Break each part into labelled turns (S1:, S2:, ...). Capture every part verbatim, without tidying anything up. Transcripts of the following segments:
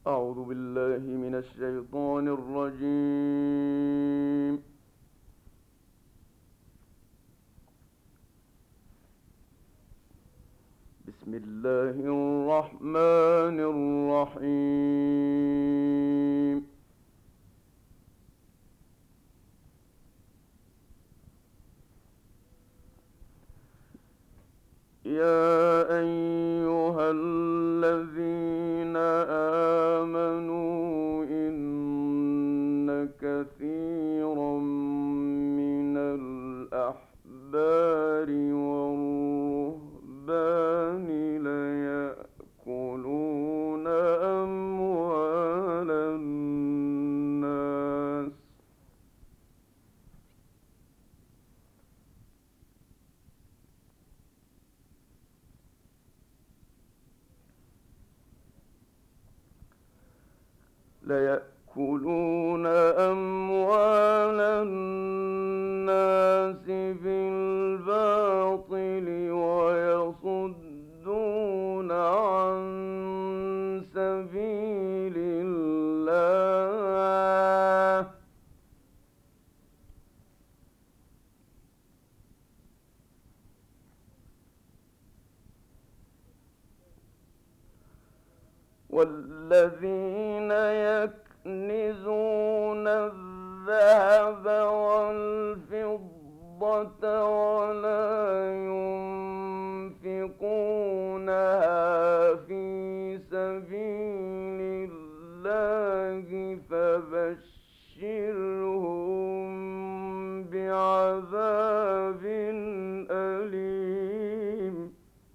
S1: أعوذ بالله من الشيطان الرجيم. بسم الله الرحمن الرحيم. يا أيها الذين آمنوا إن كثيرا من الأحبار والرهبان ليأكلون أموال الناس ليأكلون أموال الناس بالباطل ويصدون عن سبيل الله والذين يكنزون الذهب والفضة ولا ينفقونها في سبيل الله فبشرهم بعذاب أليم.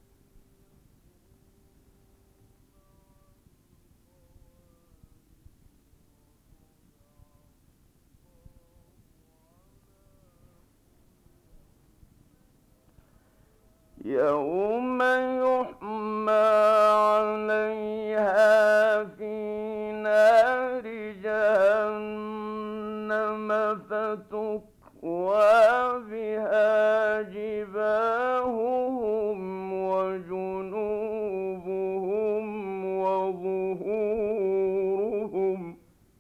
S1: يوم يحمى عليها في نار جهنم فتكوى بها جباههم وجنوبهم وظهورهم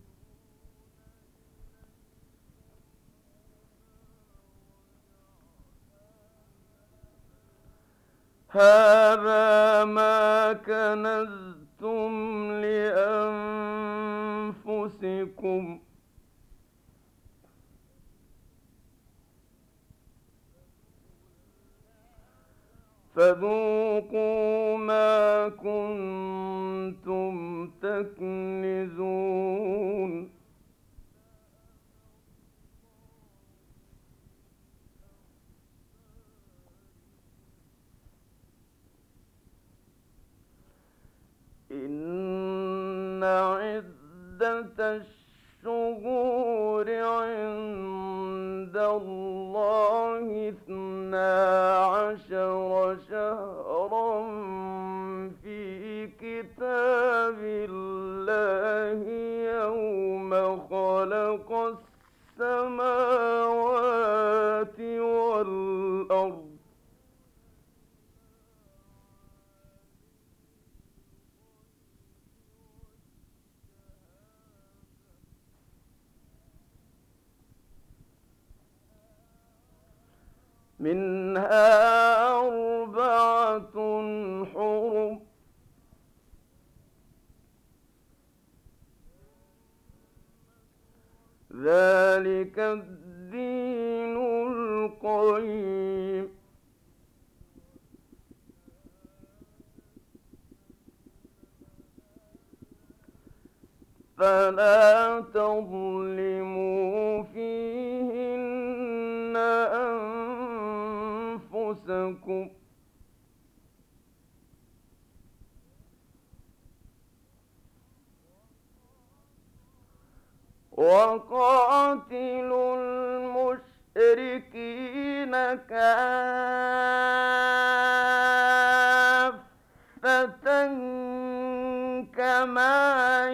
S1: هذا ما كنزتم لأنفسكم فذوقوا ما كنتم تكنزون. إن عدة الشهور عند الله اثنا عشر شهرا في كتاب الله يوم خلق السماوات والأرض منها أربعة حرم ذلك الدين القيم فلا تظلموا فيهن أنفسكم وقاتلوا المشركين كافة كما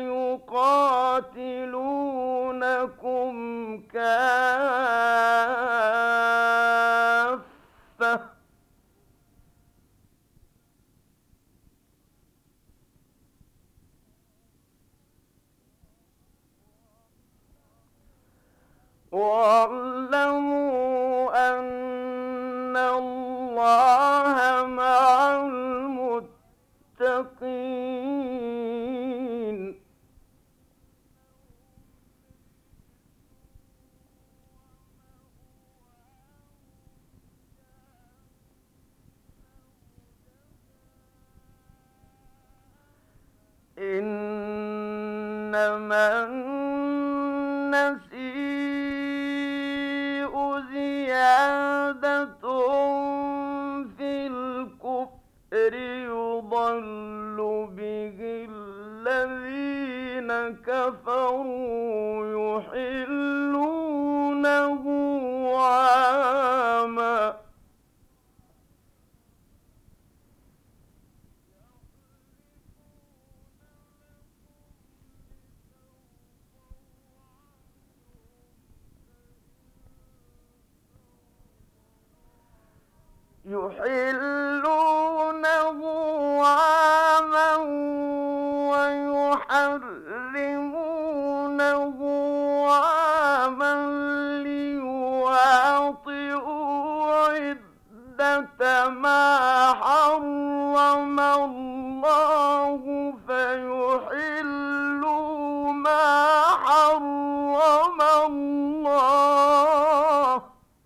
S1: يقاتلونكم كافة واعلموا أن الله مع المتقين. إنما النسيء زيادة في الكفر يضل به الذين كفروا يحلونه عاما يحلونه عاما ويحرمونه عاما ليواطئوا عدة ما حرم الله فيحلوا ما حرم الله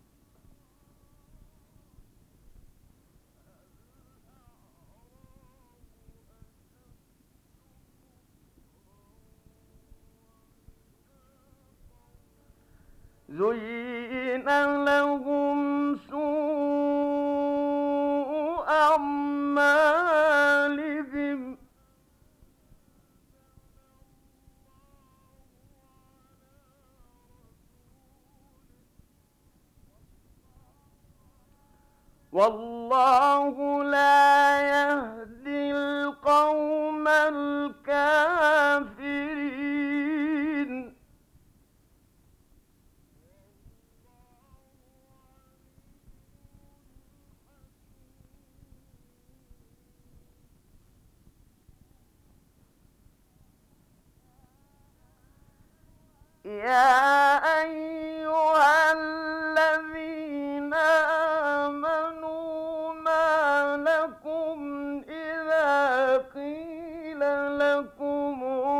S1: زين لهم سوء أعمالهم والله لا يهدي القوم الكافرين. يا أيها الذين آمنوا ما لكم إذا قيل لكم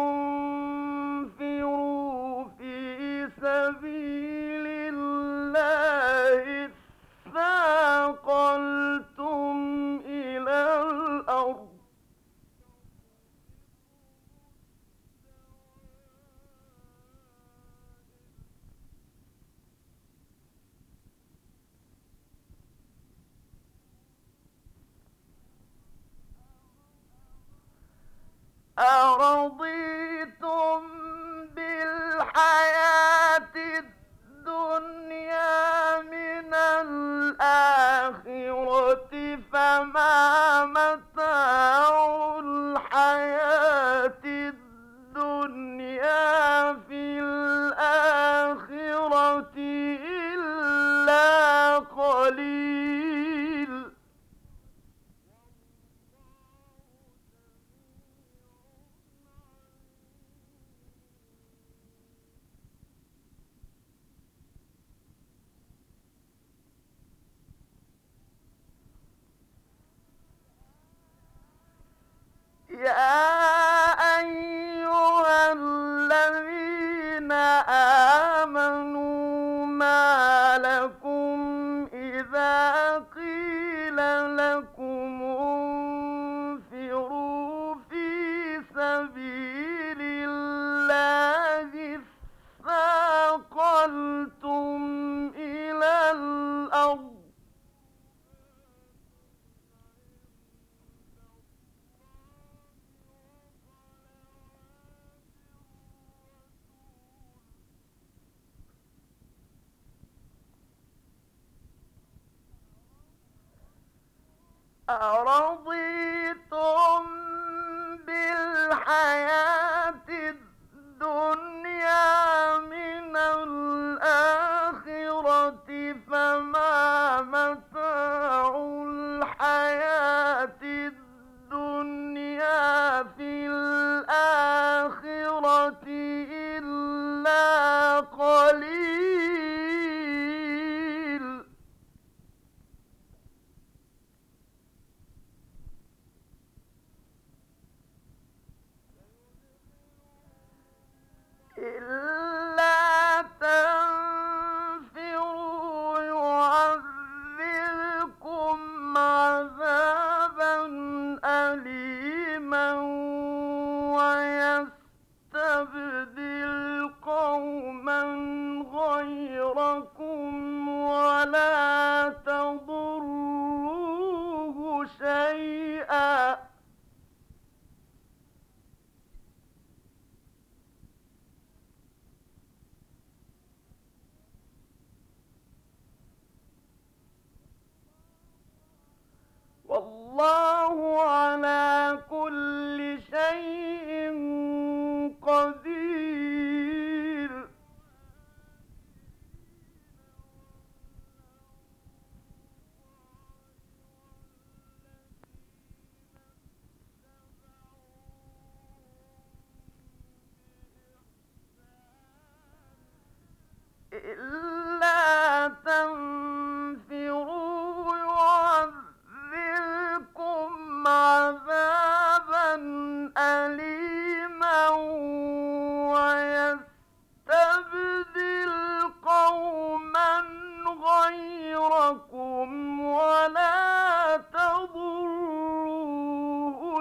S1: انفروا في سبيل الله اثاقلتم إلى الأرض أرضيتم بالحياة الدنيا من الآخرة فما متاع الحياة الدنيا في الآخرة إلا قليل. يا أيها الذين آمنوا ما لكم إذا قيل لكم انفروا في سبيل الله اثاقلتم إلى الأرض أرضيتم بالحياة الدنيا من الآخرة فما متاع الحياة الدنيا في الآخرة إلا قليل.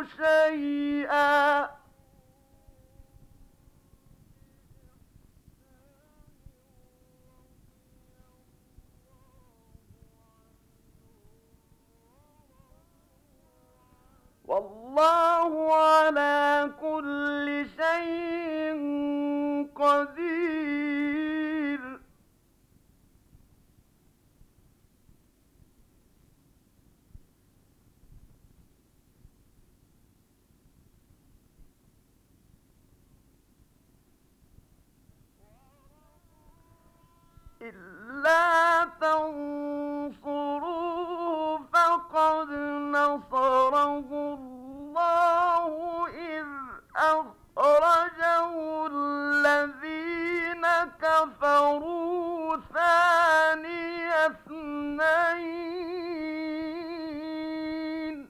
S1: شيئا والله على كل شيء قدير. إلا تنصروه فقد نصره الله إذ أخرجه الذين كفروا ثاني اثنين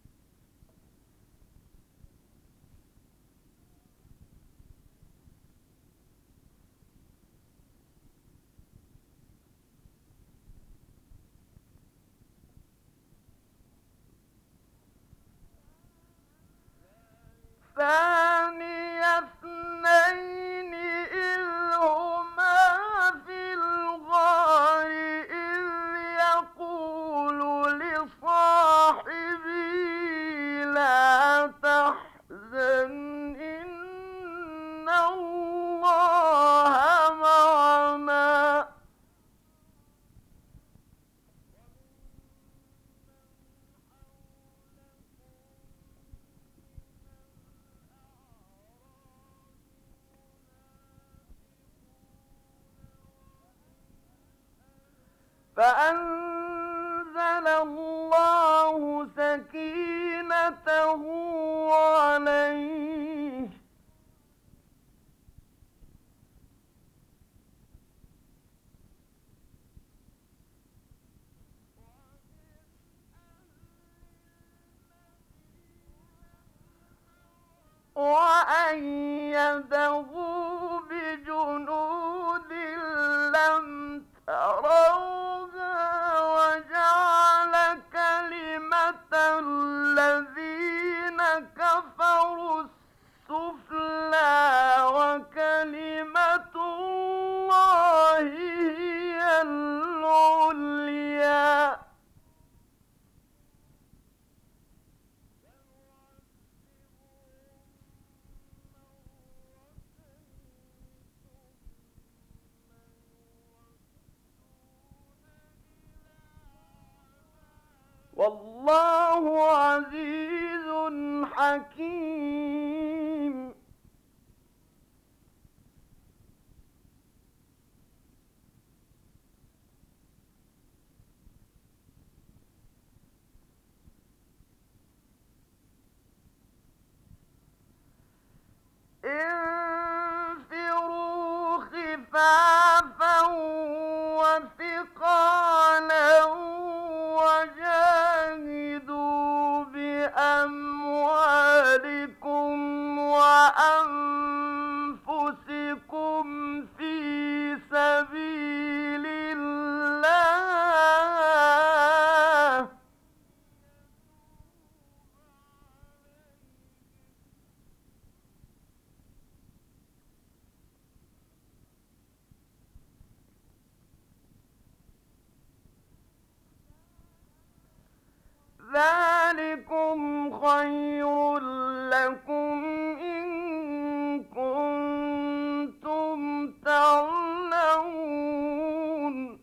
S1: ثاني اثنين إذ هما في الغار إذ يقول لصاحبه لا تحزن إن الله معنا فأنزل الله سكينته عليه وأيده بجنود لم تروها وجعل كلمة الذين كفروا السفلى وكلمة الله هي العليا والله عزيز حكيم. انفروا خفافا وثقالا وجاهدوا بأموالكم وأنفسكم في سبيل الله ذلكم خير لكم إن كنتم تعلمون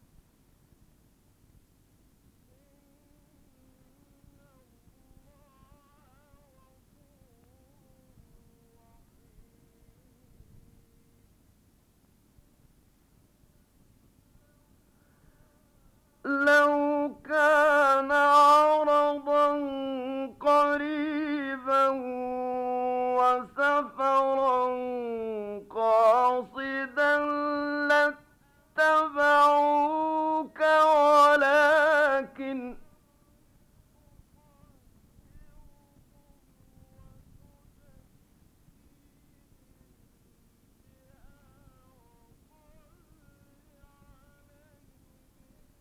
S1: لو كان عرضا قريبا وسفرا قاصدا لاتبعوك ولكن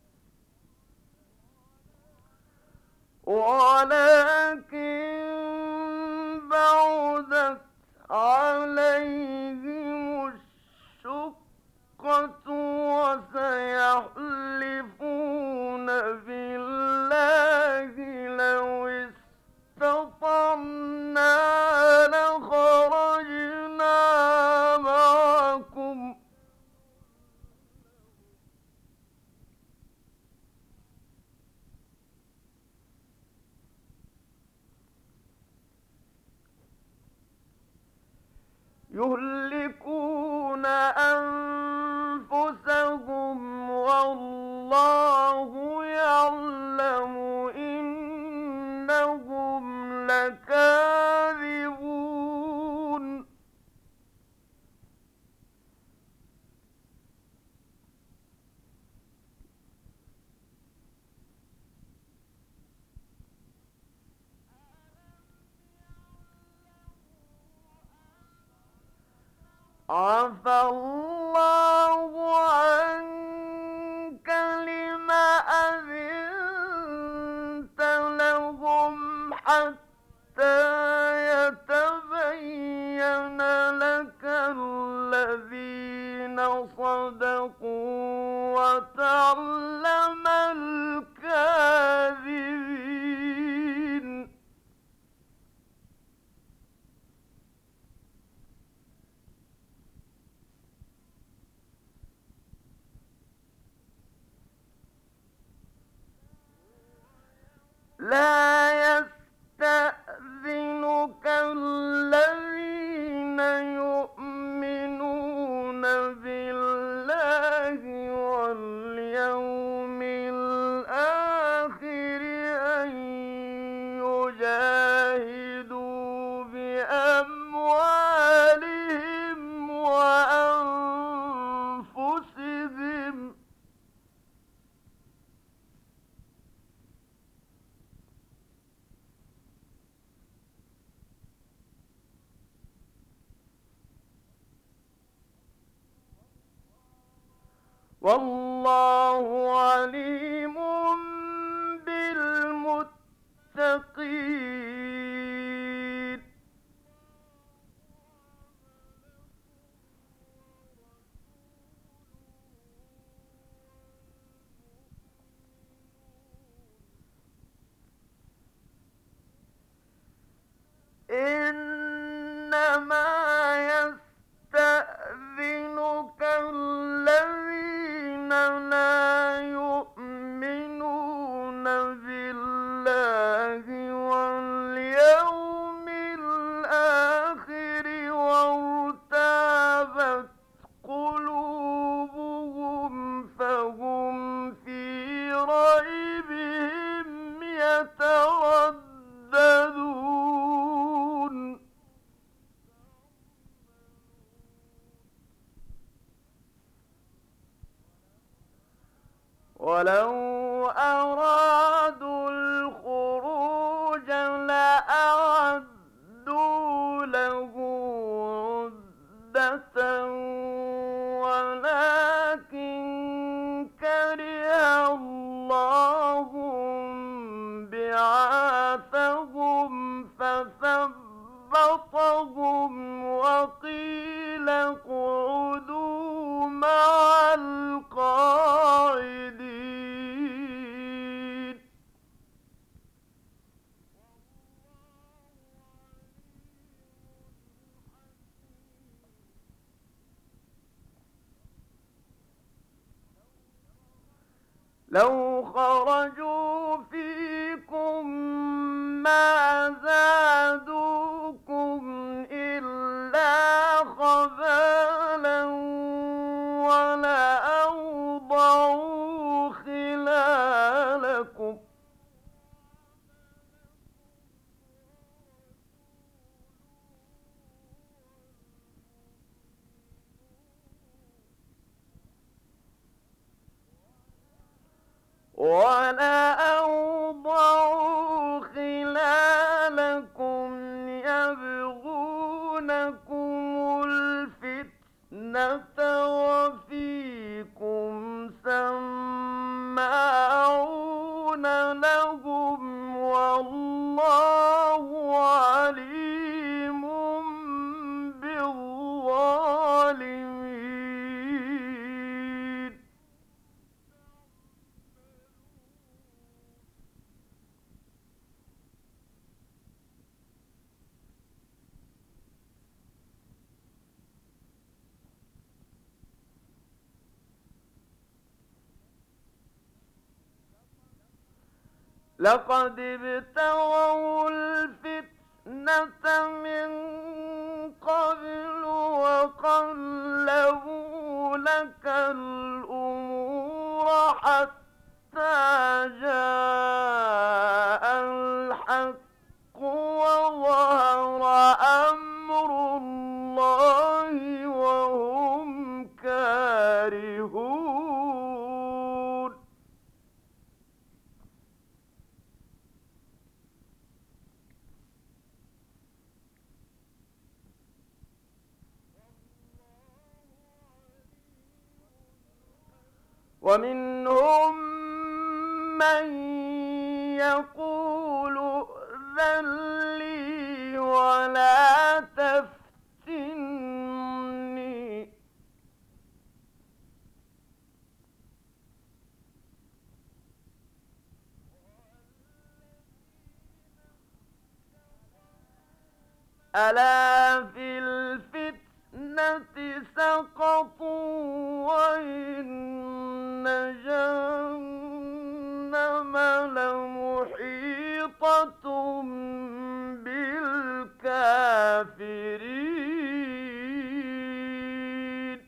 S1: ولكن يهلكون أنفسهم والله يعلم إنهم لكاذبون. عفى الله عنك لم أذنت لهم حتى يتبين لك الذين صدقوا وتعلم الكاذبين. لا يستأذنك الذين يؤمنون بالله واليوم الآخر أن يجاهدوا بأموالهم وأنفسهم. والله عليم بالمتقين. إنما يستأذنك الذين لا يؤمنون بالله واليوم الآخر وارتابت قلوبهم فهم في ريبهم يترددون. ولو أرادوا الخروج لأعدوا له عدة ولكن كره الله بعاثهم فثبطهم وقيل اقعدوا مع القاعدين. لو خرجوا فيكم ما زادوكم إلا خبالا ولأوضعوا خلالكم ولأوضعوا خلالكم يبغونكم الفتنة وفيكم سماعون لهم والله عليم بالظالمين. لقد ابتغوا الفتنة من قبل وظهر أمر الله وهم كارهون ومنهم من يقول ائذن لي ولا تفتني ألا في الفتنة سقطوا وإن جهنم لمحيطة بالكافرين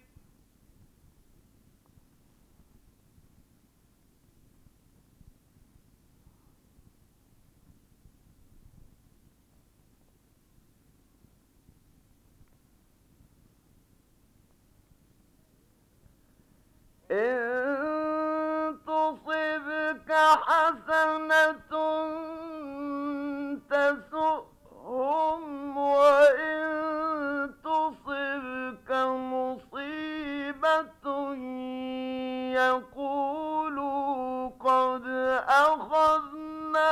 S1: إن تصبك حسنة تسؤهم وإن تصبك مصيبة يقولوا قد أخذنا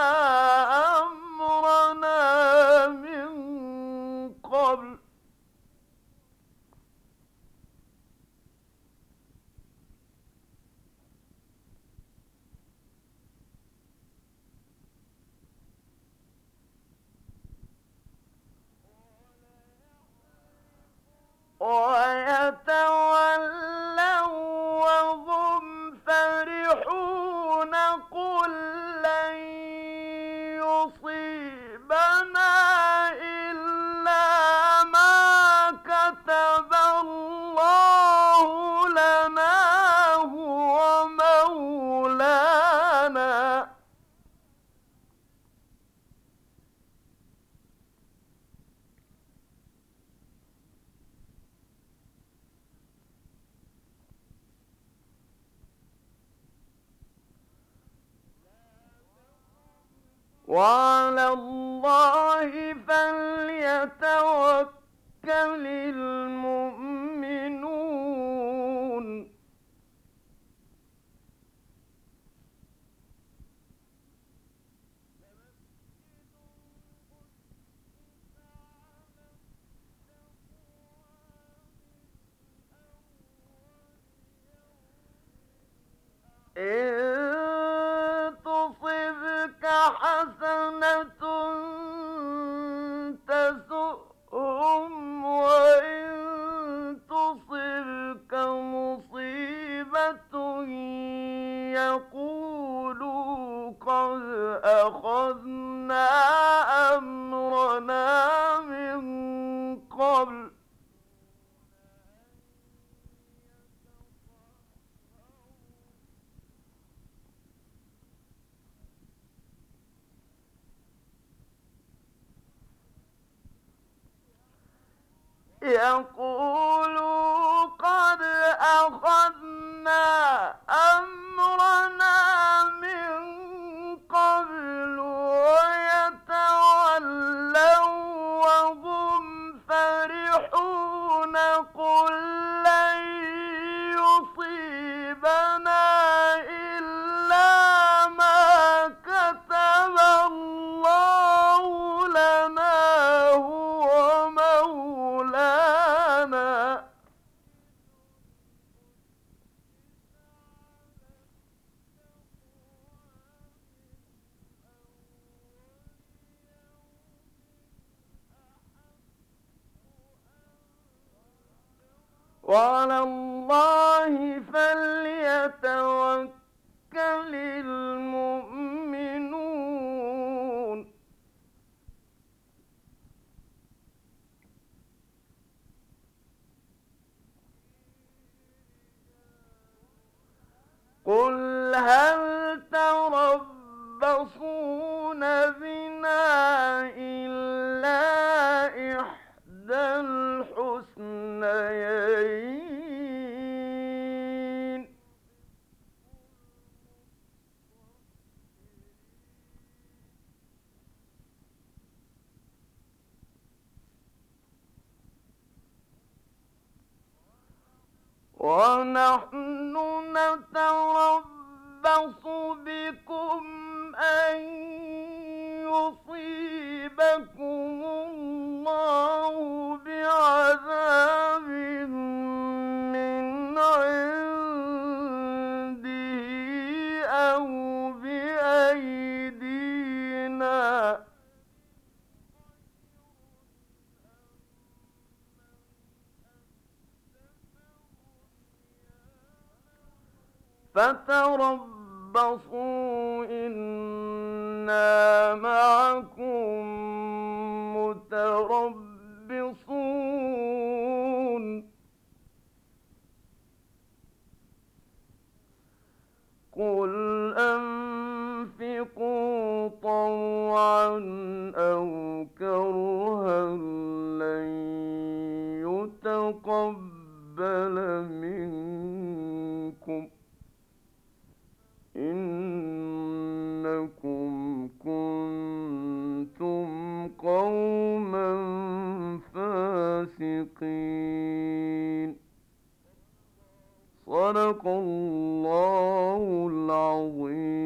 S1: أمرنا من قبل ويتولوا وهم فرحون قل لن يصيبنا إلا ما كتب الله لنا هو مولانا وعلى الله فليتوكل المؤمنون إن تصبك حسنة تسؤهم وإن تصبك مصيبة يقولوا قد أخذنا أمرنا من قبل يقولوا قد أخذنا أمرنا من قبل ويتولوا وهم فرحون قل لن يصيبنا إلا ما كتب الله لنا هو مولانا وعلى الله فليتوكل المؤمنون قل هل تربصون بنا ونحن نتربص بكم أن يصيبكم الله بعذاب من عنده أو بأيدينا فتربصوا إنا معكم متربصون قل أنفقوا طوعا أو كرها لن يتقبل منكم إنكم كنتم قوما فاسقين. صدق الله العظيم.